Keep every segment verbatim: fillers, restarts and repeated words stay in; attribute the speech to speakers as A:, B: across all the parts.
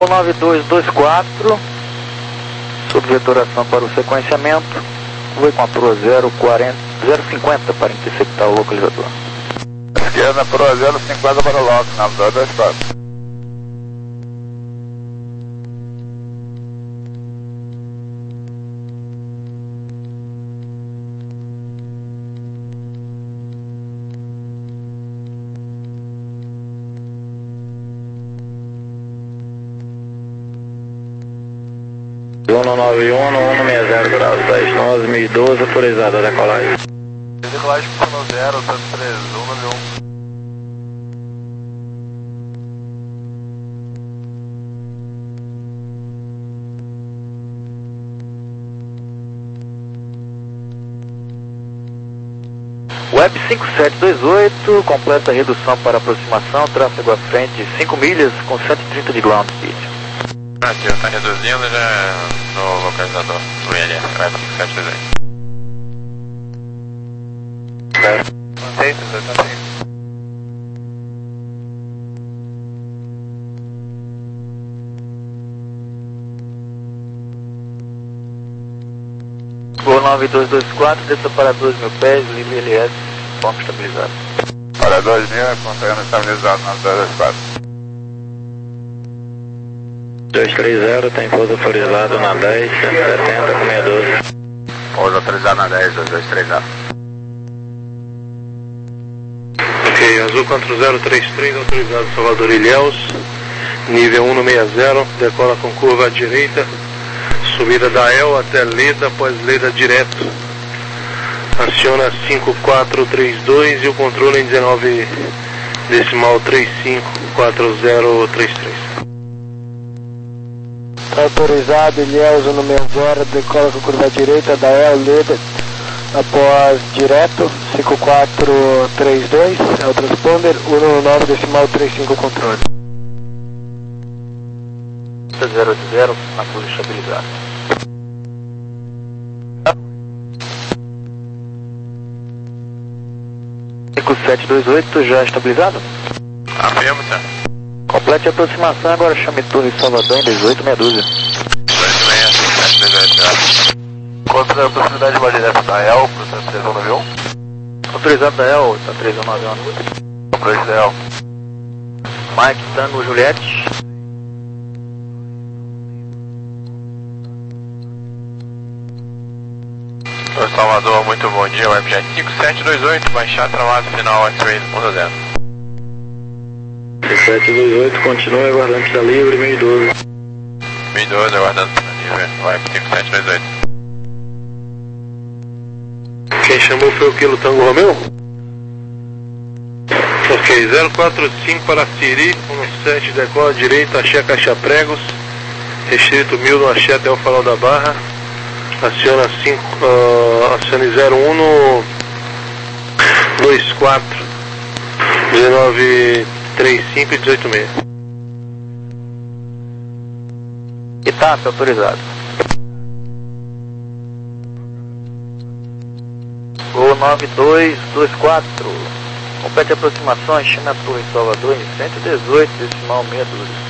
A: nove dois dois quatro, subvetoração para o sequenciamento, foi com a Pro zero cinquenta para interceptar o localizador.
B: Esquerda, Pro zero cinquenta para o lock, nove dois dois quatro.
A: um nove um, um seis zero grau seis nove, mil e doze, autorizada a decolagem.
B: Decolagem por zero, tanto três um nove um.
A: Web cinco sete dois oito, completa a redução para aproximação, tráfego à frente de cinco milhas com cento e trinta de ground speed.
C: Aqui, está reduzindo já no localizador do I L S, Web cinco sete dois oito.
B: Mantém, mantém.
A: Voo nove dois dois quatro, desça para dois mil pés, livre I L S, forma estabilizada.
B: Para dois mil, contorno estabilizado, nove dois dois quatro.
A: dois três zero, tem pouso autorizado na dez, cento e setenta com seis doze.
B: Pouso autorizado na dez, dois dois três zero.
D: Ok, Azul quatro zero três três, autorizado Salvador Ilhéus, nível um no seis zero, decola com curva à direita, subida da E L até Leda, após Leda direto. Aciona cinco quatro três dois e o controle em dezenove decimal três cinco quatro zero três três.
E: Autorizado Ilhéus um no seis zero, decola com curva à direita da E L Leda, após direto cinco quatro três dois, é o transponder, um no nove decimal três cinco controle.
A: zero oito zero, na curva estabilizada. cinco sete dois oito, já estabilizado?
C: Afirmo, tá?
A: Complete a aproximação, agora chame Torre Salvador em dezoito meia dúzia.
C: dois seis sete dois oito, já.
B: Quanto é a possibilidade de uma direta da E L para o três um nove um?
A: Autorizado da E L, tá três um nove um.
B: Para esse da E L.
A: Mike Tango Juliette.
C: Senhor Salvador, muito bom dia, Webjet cinco sete dois oito, baixar travado final X-Ray um zero.
A: cinco sete dois oito, continua aguardando pista livre, mil e doze.
C: mil e doze, aguardando pista livre, Web cinco sete dois oito.
D: Quem chamou foi o Kilo Tango Romeu? Ok, zero quatro cinco para Siri, um sete decola à direita, Axé Caixa Pregos, restrito mil no Axé até o Farol da Barra, aciona cinco, uh, acione zero um no dois quatro, dezenove três cinco e dezoito seis.
A: Etapa autorizado. Gol nove dois dois quatro. Complete a aproximação em China Torre Salvador em cento e dezoito decimal meia dúzia.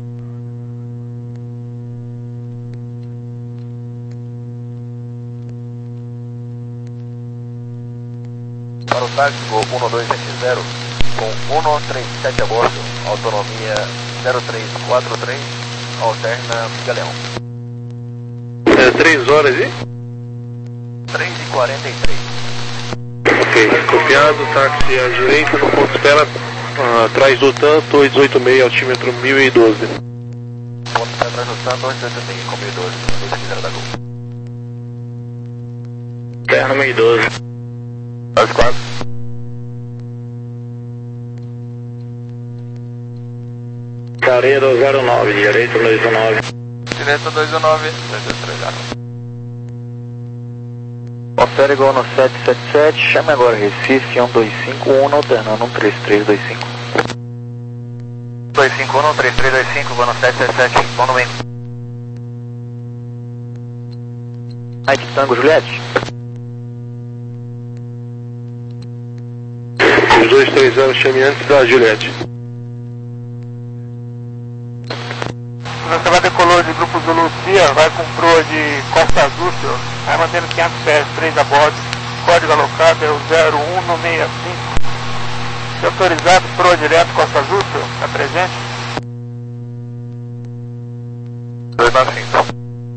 B: Para o táxi, Gol um dois sete zero, com um três sete a bordo, autonomia zero três quatro três, alterna Galeão.
D: É três horas e?
B: três e quarenta e três.
D: Ok, copiado, táxi à direita, no ponto de espera, uh, atrás do T A N, dois oito seis, altímetro mil e doze.
B: Ponto de atrás do T A N, dois oito seis, com mil e doze, dois sete zero da Gol.
A: Terno mil e doze.
B: dois quatro.
A: Careia do zero nove, direito dois um nove.
B: Direito dois um nove, dois dois três zero.
A: Confere igual no sete sete sete, chame agora Recife um dois cinco um, alternando um três três dois cinco.
B: dois cinco um, três três dois cinco, vou no sete sete sete, bom no meio.
A: Mike Tango Juliette.
D: Os dois três zero chame antes da Juliette.
F: Você vai decolou de Grupo Zulu Cia, vai com proa de Costa Azul, senhor. Vai mantendo quinhentos pés, três a bordo. Código alocado é o zero um seis cinco. Se autorizado, proa direto Costa Azul, senhor. Está presente?
B: dois nove cinco.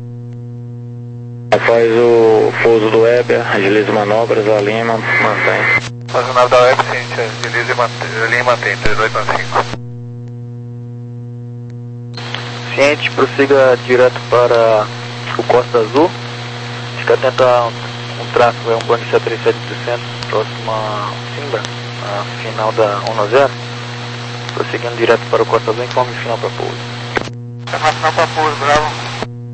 E: Faz o pouso do Weber, agiliza manobras, a Lima, mantém.
B: Faz o nave da Web, ciente, agiliza e mantém, linha e mantém, três dois nove cinco.
A: Ciente, prossiga direto para o Costa Azul. Fica atento a um tráfego, é um Boeing sete três sete oitocentos, próximo a Simbra, a final da um zero. Prosseguindo direto para o Costa Azul, informe final para pouso.
F: É final para pouso, bravo.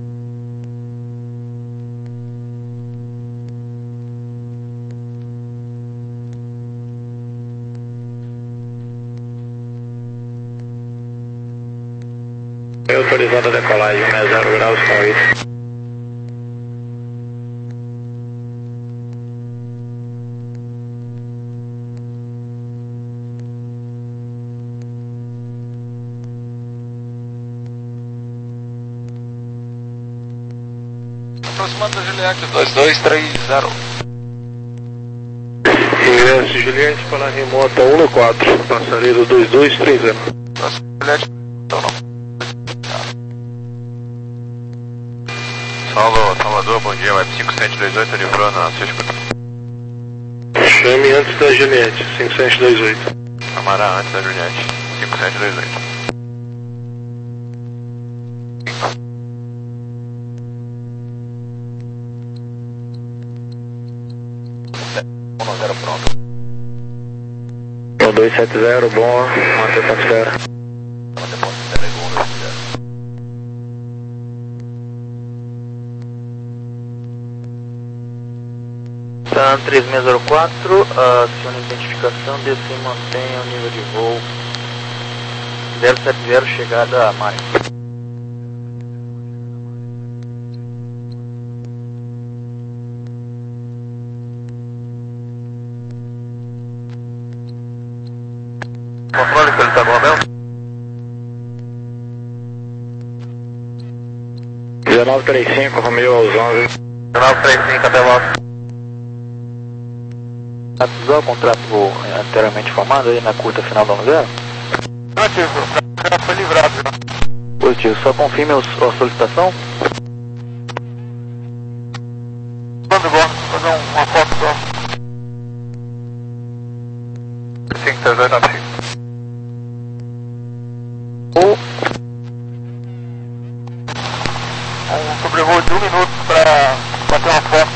E: É autorizada a decolagem, um zero graus com oito.
B: Aproximando da Juliette, dois dois três zero.
D: Ingresso Juliette para a remota um quatro, passareiro dois dois três zero.
B: Juliette, então não.
C: Saulo, Salvador, bom dia, Web cinco sete dois oito, livrou na sua escuta.
D: Chame antes da Juliette, cinco sete dois oito.
C: Amará antes da Juliette, cinco sete dois oito.
B: um zero pronto.
E: um dois sete zero, bom, mantém ponto zero.
B: Mantém ponto zero, um dois zero.
A: TAM três seis zero quatro, acione a identificação, desça e mantenha o nível de voo zero sete zero, chegada a Mari.
B: Controle pelo Tango Romeu.
E: dezenove trinta e cinco, Romeu aos onze.
B: dezenove trinta e cinco, até logo.
A: Usar o contrato anteriormente formado aí na curta final da um zero?
F: Positivo, já foi livrado já.
A: Positivo, só confirme a solicitação.
F: Quando bom, fazer um, uma foto só.
B: cinco três dois nove cinco.
A: Ou
F: Um sobrevoo de um minuto para bater uma foto.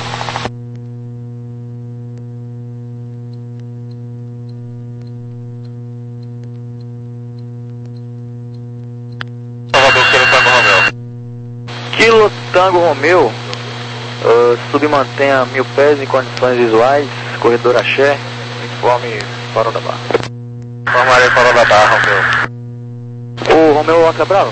B: Salvador, pelo Tango Romeu.
A: Kilo Tango Romeu, uh, submantenha mil pés em condições visuais, corredor axé, informe farol da barra.
B: Formarei farol da barra, Romeu.
A: O Romeu Cabral?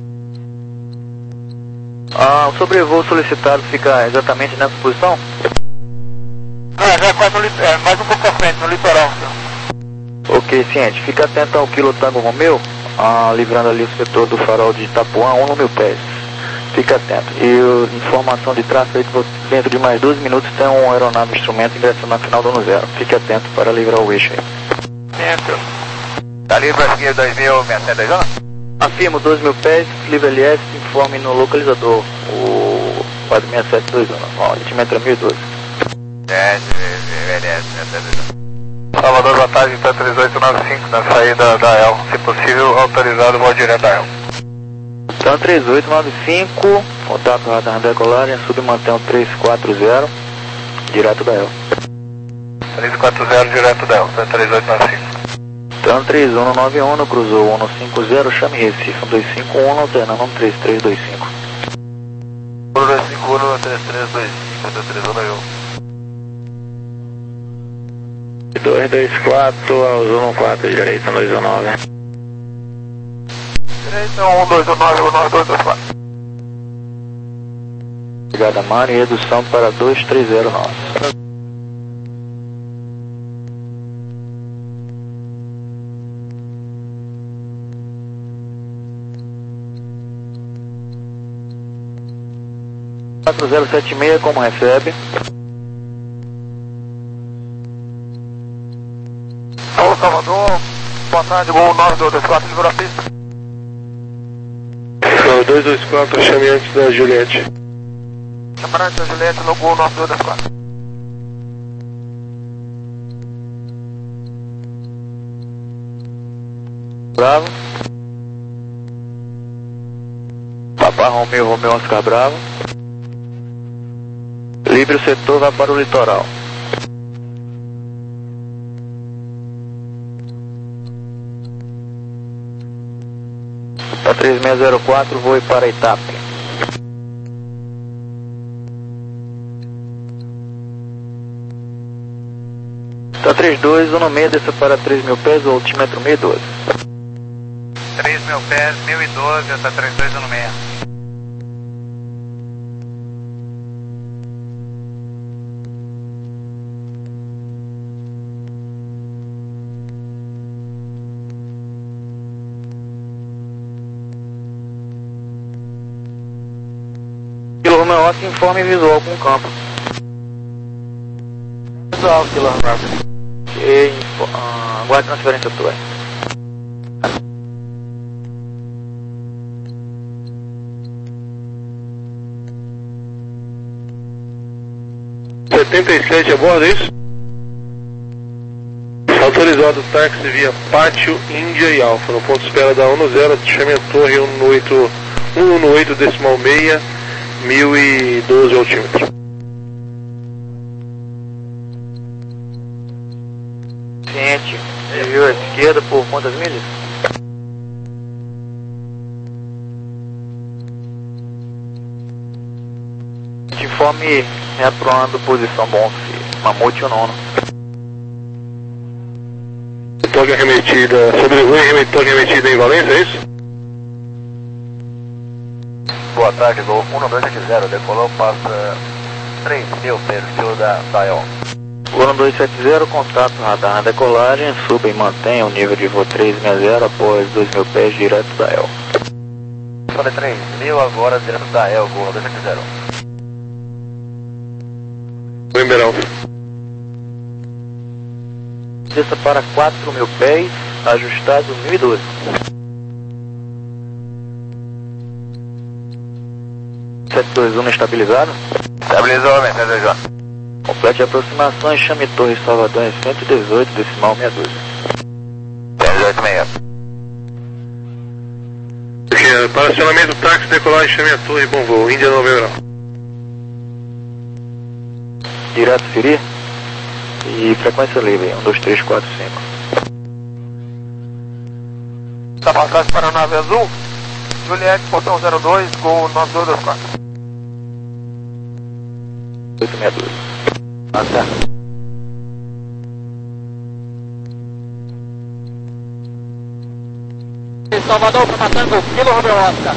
A: Ah, o sobrevoo solicitado fica exatamente nessa posição?
F: Ah, já é quase no, lit- é, mais um pouco à frente, no litoral, senhor.
A: Ok, ciente. Fica atento ao Kilo Tango Romeu, ah, livrando ali o setor do farol de Itapuã, um mil pés. Fica atento. E uh, informação de tráfego, dentro de mais doze minutos tem um aeronave instrumento ingressando na final do ano zero. Fique atento para livrar o eixo aí.
F: Dentro.
B: Tá livre a seguir dois mil seiscentos e dez anos?
A: Afirmo, dois mil pés, livre L S, informe no localizador, o quatro seis sete dois um, ó, altimetro mil e doze.
B: É, L S, Salvador, boa tarde, então três oito nove cinco, na saída da E L. Se possível, autorizado, voo direto da E L.
A: Então três oito nove cinco, contato radar decolagem, submantém o três quatro zero, direto da E L.
B: três quatro zero, direto da E L, três oito nove cinco.
A: Então três um nove um, cruzou um cinco zero, chame Recife, um dois cinco um, alternando um três três dois cinco.
B: um dois cinco um, três três dois cinco, três um nove um.
E: dois dois quatro, aos um quatro, direita dois um nove.
B: Direita um dois um nove, um nove dois dois quatro.
A: Chegada Mari, redução para dois três zero nove. quatro zero sete seis, como recebe?
F: Alô, Salvador, boa tarde, Gol nove dois dois quatro, liberou a pista.
D: dois dois quatro, chame antes da Juliette.
F: Chamar antes da Juliette no Gol nove dois dois quatro.
A: Bravo. Papa Romeo, Romeo Oscar Bravo. Livre o setor, vai para o litoral. Tá três seis zero quatro, voo para Itape. Tá três dois, um no meio, desça para três mil pés, o altímetro mil e doze.
F: três mil pés, mil e doze, essa três dois um no meio.
A: Kilo Romeo Oscar, informe visual com campo.
F: Visual, Kilo Romeo.
A: E uh, aguarde transferência tua.
D: setenta e sete a bordo, é isso? Autorizado táxi via Pátio, Índia e Alfa. No ponto de espera da um no zero, chame a torre um no oito, um no oito decimal seis, mil e doze altímetro.
A: Ciente, viu a esquerda por quantas milhas? Informe reaprovando posição bom, Mamute o nono.
D: Torre remetida, sobre o torre remetida em Valência, é isso?
B: Boa tarde, Gol um dois sete zero, decolou, passa três mil, perfil da Dial.
A: um dois sete zero, contato radar na decolagem, suba e mantenha o nível de voo três seis zero após dois mil pés direto da E L.
B: Sobre três mil, agora direto da E L, Gol um dois sete zero.
D: Lembrão.
A: Desça para quatro mil pés, ajustado mil e doze. sete dois um estabilizado.
B: Estabilizou, Mercedes João.
A: Complete a aproximação e chame Torre Salvador em cento e dezoito, decimal meia dúzia.
B: cento e dezoito meia.
D: Okay, para acionamento táxi, decolagem, chame a torre, bom voo, Índia Novembro.
A: Direto Siri. E frequência livre, um dois três quatro cinco.
F: Tá passagem para a nave azul. Juliette, portão zero dois, Gol nove dois dois quatro.
A: oito seis dois. Ah, tá.
F: Salvador, para Matango, Kilo Romeo Oscar.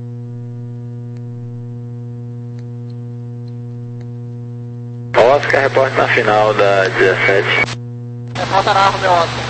A: Oscar, reporte na final da dezessete.
F: Reporta na Romeo Oscar.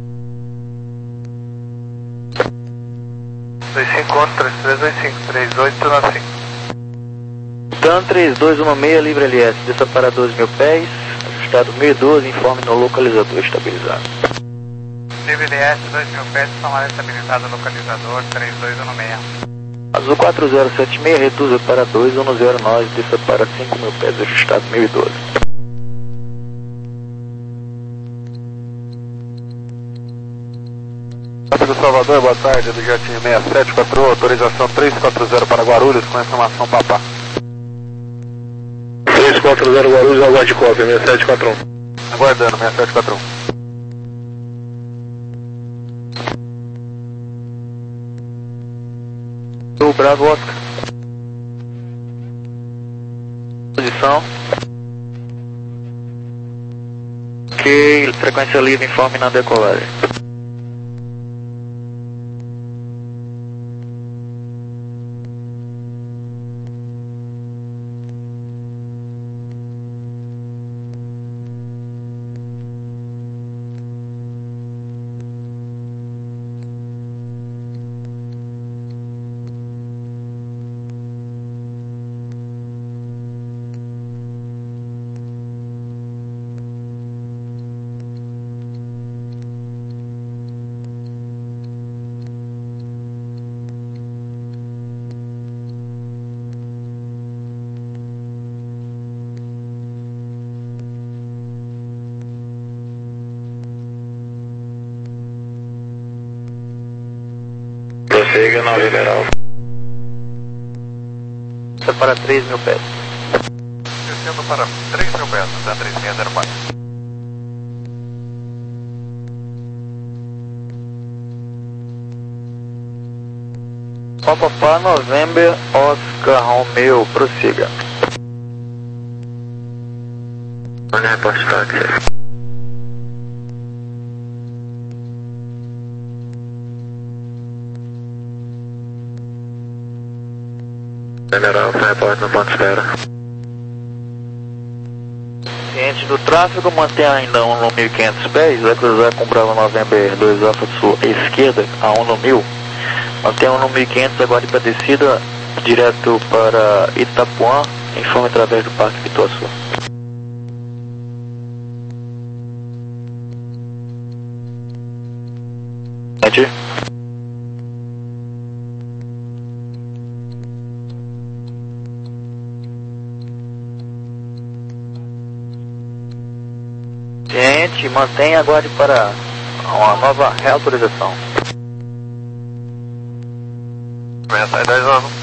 F: dois cinco um, três três dois cinco, três oito nove cinco.
A: Dan três dois um seis, livre L S, desça para doze mil pés, ajustado mil e doze, informe no localizador estabilizado.
F: Livre L S, dois mil pés, tomada estabilizado, localizador três dois um seis.
A: Azul quatro zero sete seis, reduza para dois um zero nove, desça para cinco mil pés, ajustado mil e doze.
B: do Salvador, boa tarde, do Jatinho seis sete quatro, autorização três quatro zero para Guarulhos, com informação Papá.
D: três quatro zero Guarulhos, aguarde cópia, seis sete quatro um.
B: Aguardando, seis sete quatro um.
A: O Bravo Oscar. Posição. Ok, frequência livre, informe na decolagem.
D: November Alpha.
A: Isso é para três mil pés.
B: Descendo para três mil pés, da três seis zero quatro.
A: Papa November, Oscar Romeo, prossiga.
D: Onde reporte táxi? General, reporte no ponto de espera.
A: Ciente do tráfego, mantém ainda um no mil e quinhentos pés, vai cruzar com Bravo November dois Alfa Sul à esquerda, a um no mil. Mantém um no mil e quinhentos, aguarde para descida, direto para Itapuã, informe através do Parque Pituaçu. Ciente. Ciente, mantenha aguarde para uma nova reautorização.
B: Sai dois anos.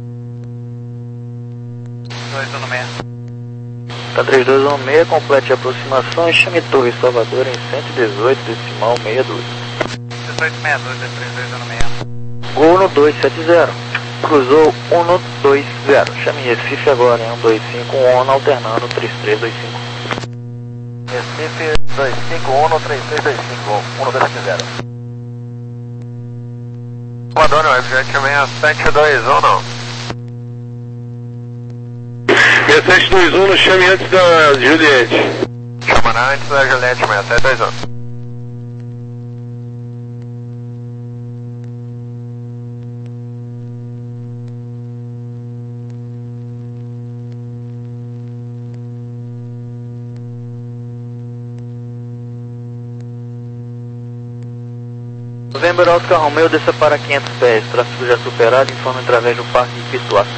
F: dois um seis.
A: Tá três dois um seis, complete a aproximação e chame Torre Salvador em cento e dezoito, decimal sessenta e dois.
F: dezoito sessenta e dois, é três dois um seis.
A: Gol no dois sete zero. Cruzou um no dois zero. Chame Recife agora em um dois cinco um, alternando três três dois cinco.
B: Recife dois cinco um no três três dois cinco, um dois sete zero. Comandante, o F J também é sete dois um, não?
D: seis sete dois um, chame antes da Juliette.
B: Chama antes da Juliette, seis sete dois um.
A: November Oscar Romeo, desça para quinhentos pés, tráfego já superado, informe através do Parque Pituaçu.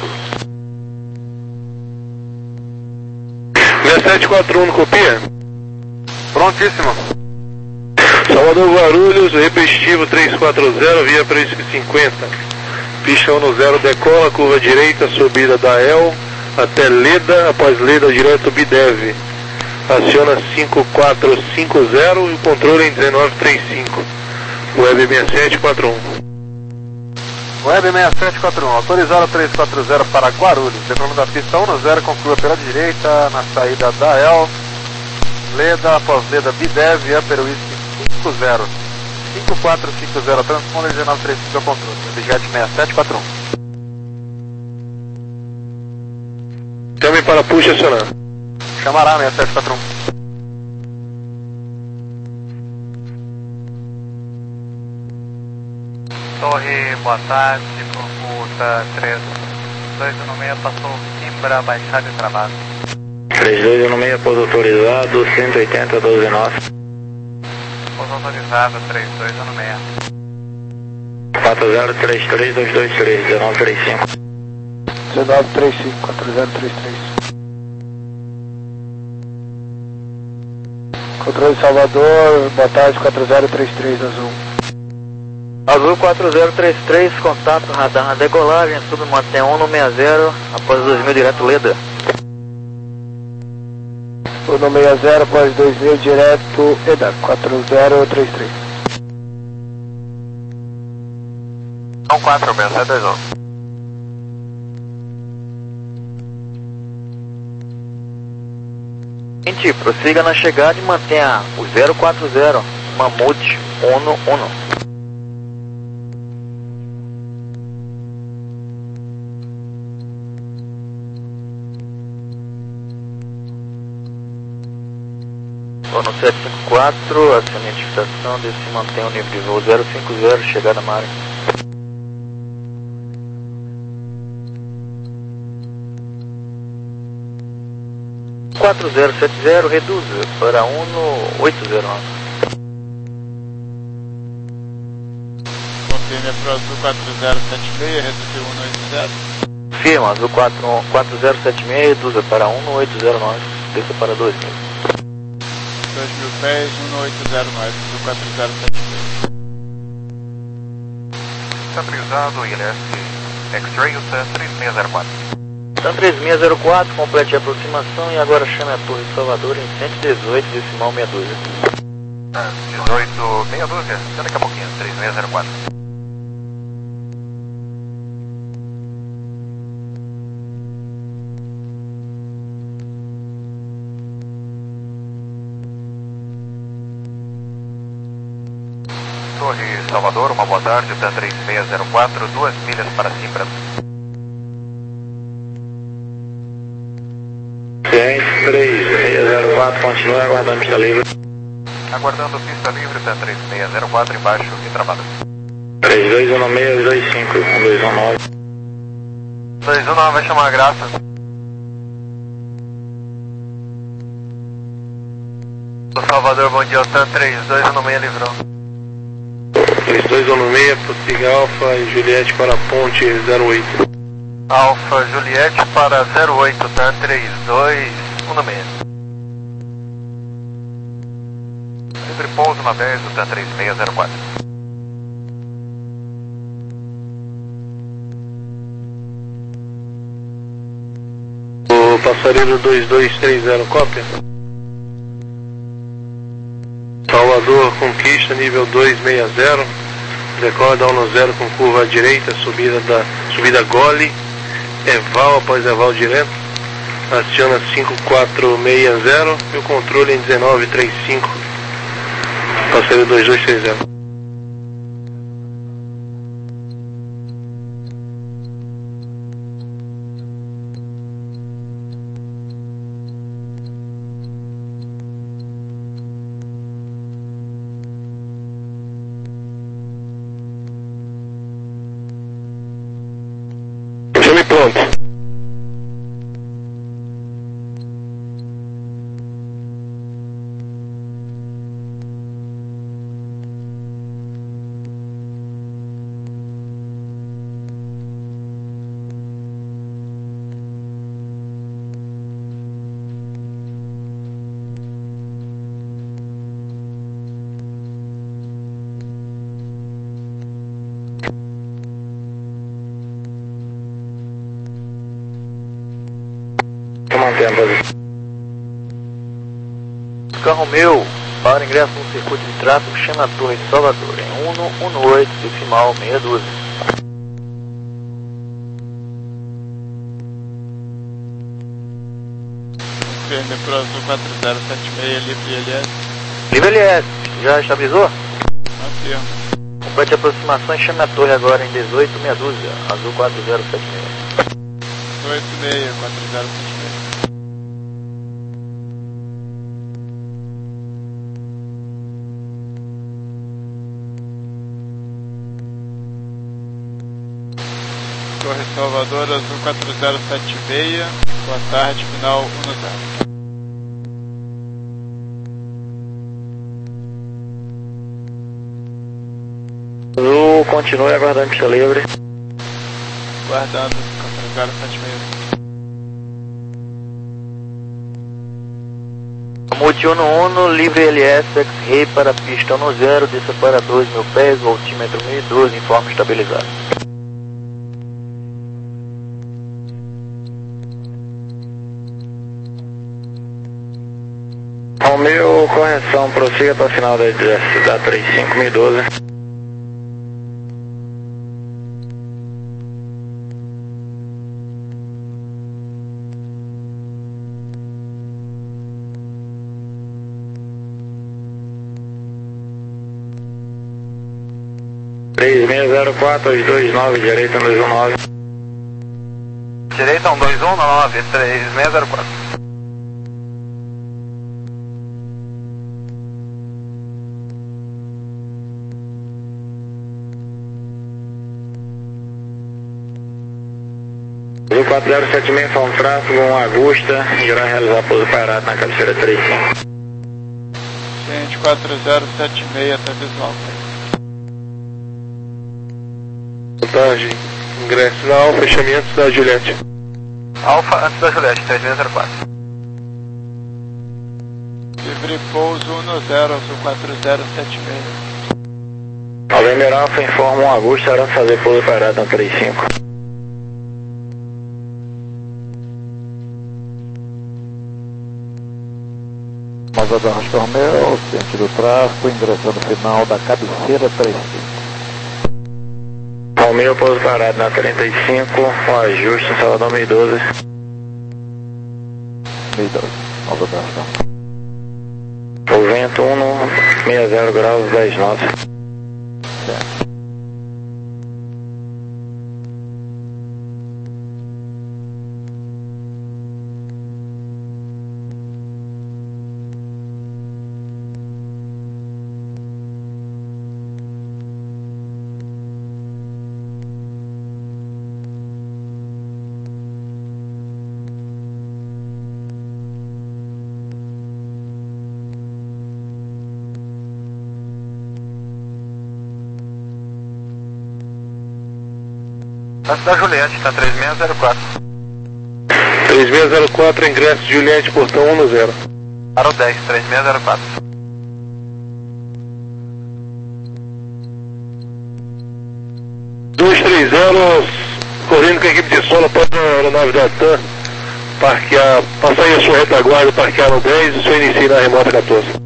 D: seis sete quatro um, copia?
B: Prontíssimo.
D: Salvador Guarulhos, repetitivo três quatro zero, via Príncipe cinquenta. Pista um no zero, decola, curva direita, subida da El, até Leda, após Leda, direto Bidev. Aciona cinco quatro cinco zero e o controle em dezenove trinta e cinco. Web seis sete quatro um.
B: Web seis sete quatro um, autorizado três quatro zero para Guarulhos. Decolando da pista um no zero, com curva pela direita, na saída da El, Leda, após Leda, Bidev, Upper Whisky cinco zero. cinco quatro cinco zero, transponder dezenove trinta e cinco ao controle. Webjet seis sete quatro um.
D: Chame para puxa acionar.
B: Chamará seis sete quatro um.
F: Torre, boa tarde, consulta três dois um seis, passou Simbra, baixada e travado.
D: três dois um seis, pouso autorizado, cento e oitenta, doze nove.
F: Pouso autorizado, três dois um seis.
D: quatro zero três três dois dois três, dezenove trinta e cinco.
E: dezenove trinta e cinco, quatro zero três três. Controle Salvador, boa tarde, quatro zero três três, Azul.
A: Azul quatro zero três três, contato, radar na decolagem, sub mantém um no sessenta, após dois mil direto Leda.
E: um no sessenta, após dois mil direto Eda, quatro zero três três.
B: um quatro seis sete dois um.
A: Gente, prossiga na chegada e mantenha o zero quatro zero, Mamute um no um. No sete cinco quatro, acione a identificação, desse mantém o nível de voo zero cinco zero, chegada na área. quatro zero sete zero, reduza para um no oito zero nove.
F: Confirme para o Azul quatro zero sete seis, reduziu um no oito zero.
A: Firma, Azul quatro zero sete seis, reduza para um no oito zero nove, desça para dois mil.
F: dois mil pés, um no oito zero nove, Azul quatro zero sete seis.
C: Centralizado, I L S X-Ray, U T A três seis zero quatro.
A: TAM três seis zero quatro, complete a aproximação e agora chame a Torre Salvador em cento e dezoito, decimal meia dúzia.
C: dezoito, meia dúzia, daqui a pouquinho, três seis zero quatro. Torre Salvador, uma boa tarde, TAM três seis zero quatro, duas milhas para Simbra.
D: três seis zero quatro, continua aguardando pista livre.
C: Aguardando pista livre, TAM três seis zero quatro, embaixo e travada.
D: três dois um seis dois cinco, um dois um nove.
C: dois um nove vai chamar a Graça. Do Salvador, bom dia, o TAM três dois um seis livrou.
D: três dois um seis, prossiga Alfa e Juliette para Ponte zero oito.
C: Alfa Juliette para zero oito, TAM três dois um seis. Livre pouso na dez do TAM três seis zero quatro.
D: O passageiro dois dois três zero, cópia. Salvador Conquista, nível dois seis zero. Decola da um zero com curva à direita, subida da subida Gole. Eval após Eval direto. Aciona cinco quatro seis zero e o controle em dezenove trinta e cinco. Passageiro dois dois três zero. Chame pronto.
A: Carro meu, para ingresso no circuito de tráfego, chama a Torre Salvador em um um oito, decimal meia dúzia.
F: Firme pro Azul quatro zero sete seis, livre L S.
A: Livre L S, já estabilizou?
F: Confirmo.
A: Complete a aproximação e chame a Torre agora em dezoito, meia dúzia, Azul quatro zero sete seis.
F: dezoito seis, quatro zero sete seis. Torre Salvador, Azul quatro zero sete seis, boa tarde, final um zero.
A: Azul, continue aguardando pista livre.
F: Guardando, quatro zero sete seis.
A: Multi um um, livre L S, X-Ray para pista um zero, desça para dois mil pés, voltímetro mil e doze, informe estabilizado.
D: Romeu, correção, prossiga para o final da, da trinta e cinco mil e doze. três seis zero quatro, dois dois nove, direita um dois um nove.
C: Direita um dois um nove, três seis zero quatro.
D: quatro zero sete seis, São Tráfego, um Augusta, irá realizar pouso parado na cabeceira trinta e cinco.
F: Gente, quatro zero sete seis, até visual.
D: Boa tarde, ingresso na Alfa, fechamento da Juliette.
C: Alfa antes da Juliette, três seis zero quatro.
F: Livre pouso um zero, Azul quatro zero sete seis.
A: November Alpha informa um Augusto, será fazer pouso parado no trinta e cinco.
G: Asa da Rocha Romeo, sentido tráfego, ingressando no final da cabeceira trinta e cinco.
A: Romeo, pouso parado na trinta e cinco, com ajuste em Salvador mil e doze.
G: mil e doze, Asa da Rocha Romeo.
A: O vento um no sessenta graus, dez nós.
G: Certo.
B: Antes da Juliette, está três seis zero quatro.
D: três seis zero quatro, ingresso Juliette, portão um zero.
B: Para o dez, três seis zero quatro.
D: dois três zero, correndo com a equipe de solo após a aeronave da TAM, parquear, passar aí a sua retaguarda, parquear no dez e o senhor inicia na remota quatorze.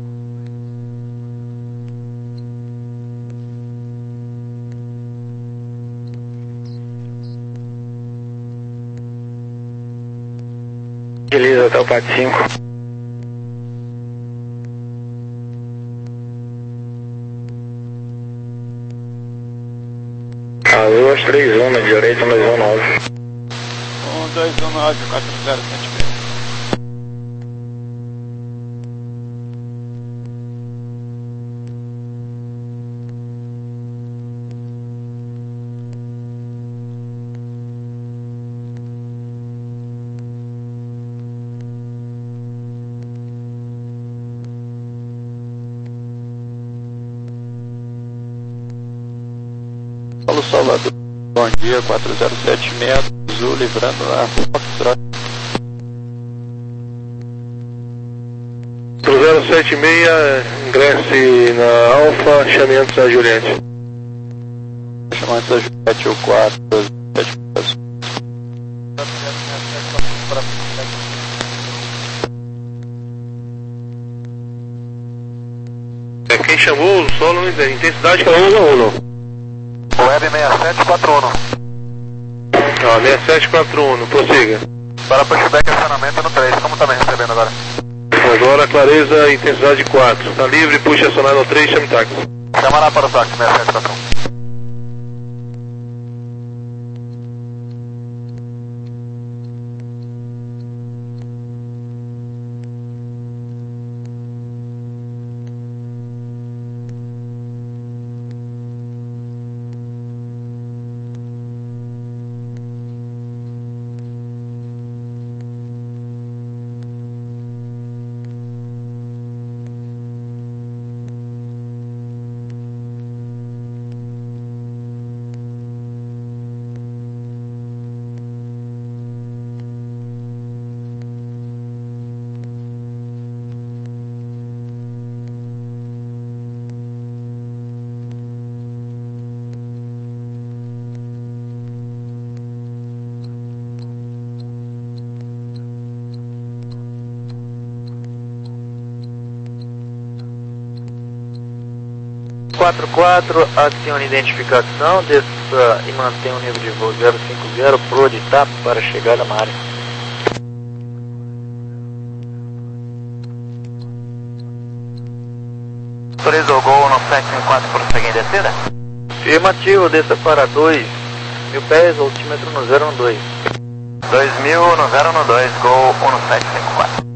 A: Beleza, até o P A T cinco. Alô, três um, na direita, um dois um nove.
F: um dois um nove, quatro zero sete seis.
G: Paulo Salvador, bom dia, quatro zero sete seis, Azul, livrando a Foxtrot.
D: quatro zero sete seis, ingresse na Alfa, chame antes a Juliette.
G: Chama antes a Juliette, o quatro sete seis.
D: É, quem chamou o solo, intensidade que é um a um.
B: Web seis sete quatro um.
D: Ah, seis sete quatro um, prossiga.
B: Para pushback acionamento no três, como está me recebendo agora?
D: Agora clareza, intensidade quatro. Está livre, puxa acionar no três, chame táxi.
B: Chama lá para o táxi seis sete quatro um.
A: quatro quatro, acione identificação, desça e mantenha o nível de voo zero cinco zero, pro de TAP para chegada na área.
B: Autorizou o Gol no sete cinco quatro, prossegue em descida?
A: Afirmativo, desça para dois mil pés, altímetro no zero um dois.
B: dois mil no zero um dois, Gol um no sete cinco quatro.